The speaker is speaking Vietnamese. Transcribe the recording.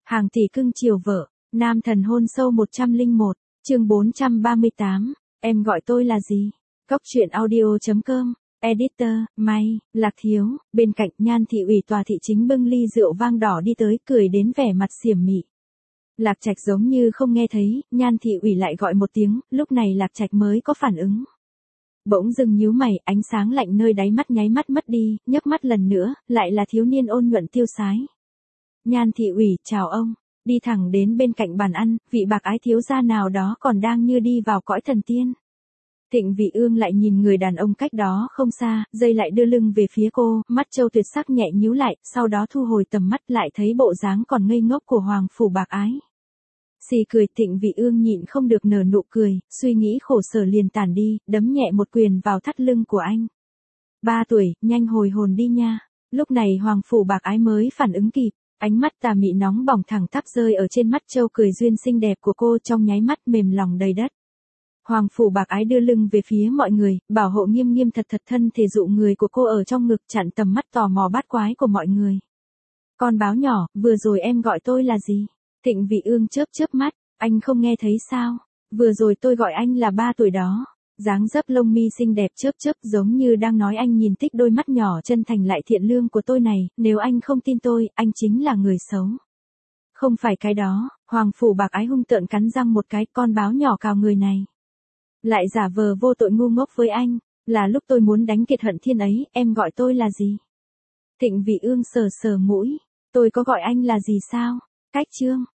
Hàng tỷ cưng chiều vợ, nam thần hôn sâu 101, chương 438, em gọi tôi là gì? Cóc truyện audio.com, editor, May, Lạc Thiếu, bên cạnh Nhan thị ủy tòa thị chính bưng ly rượu vang đỏ đi tới cười đến vẻ mặt xiểm mị. Lạc Trạch giống như không nghe thấy, Nhan thị ủy lại gọi một tiếng, lúc này Lạc Trạch mới có phản ứng. Bỗng dưng nhíu mày, ánh sáng lạnh nơi đáy mắt nháy mắt mất đi, nhấc mắt lần nữa, lại là thiếu niên ôn nhuận tiêu sái. Nhan thị ủy, chào ông, đi thẳng đến bên cạnh bàn ăn, vị bạc ái thiếu gia nào đó còn đang như đi vào cõi thần tiên. Thịnh Vị Ương lại nhìn người đàn ông cách đó không xa, giây lại đưa lưng về phía cô, mắt châu tuyệt sắc nhẹ nhíu lại, sau đó thu hồi tầm mắt lại thấy bộ dáng còn ngây ngốc của Hoàng Phủ Bạc Ái. Xì cười, Thịnh Vị Ương nhịn không được nở nụ cười, suy nghĩ khổ sở liền tản đi, đấm nhẹ một quyền vào thắt lưng của anh. 3 tuổi, nhanh hồi hồn đi nha. Lúc này Hoàng Phủ Bạc Ái mới phản ứng kịp, ánh mắt tà mị nóng bỏng thẳng tắp rơi ở trên mắt châu cười duyên xinh đẹp của cô, trong nháy mắt mềm lòng đầy đất. Hoàng Phủ Bạc Ái đưa lưng về phía mọi người, bảo hộ nghiêm nghiêm thật thật thân thể dụ người của cô ở trong ngực, chặn tầm mắt tò mò bát quái của mọi người. Con báo nhỏ, vừa rồi em gọi tôi là gì? Thịnh Vị Ương chớp chớp mắt, anh không nghe thấy sao? Vừa rồi tôi gọi anh là 3 tuổi đó. Dáng dấp lông mi xinh đẹp chớp chớp giống như đang nói, anh nhìn thích đôi mắt nhỏ chân thành lại thiện lương của tôi này, nếu anh không tin tôi, anh chính là người xấu. Không phải cái đó, Hoàng Phủ Bạc Ái hung tợn cắn răng một cái, con báo nhỏ cào người này. Lại giả vờ vô tội ngu ngốc với anh, là lúc tôi muốn đánh Kiệt Hận Thiên ấy, em gọi tôi là gì? Thịnh Vị Ương sờ sờ mũi, tôi có gọi anh là gì sao? Cách chương.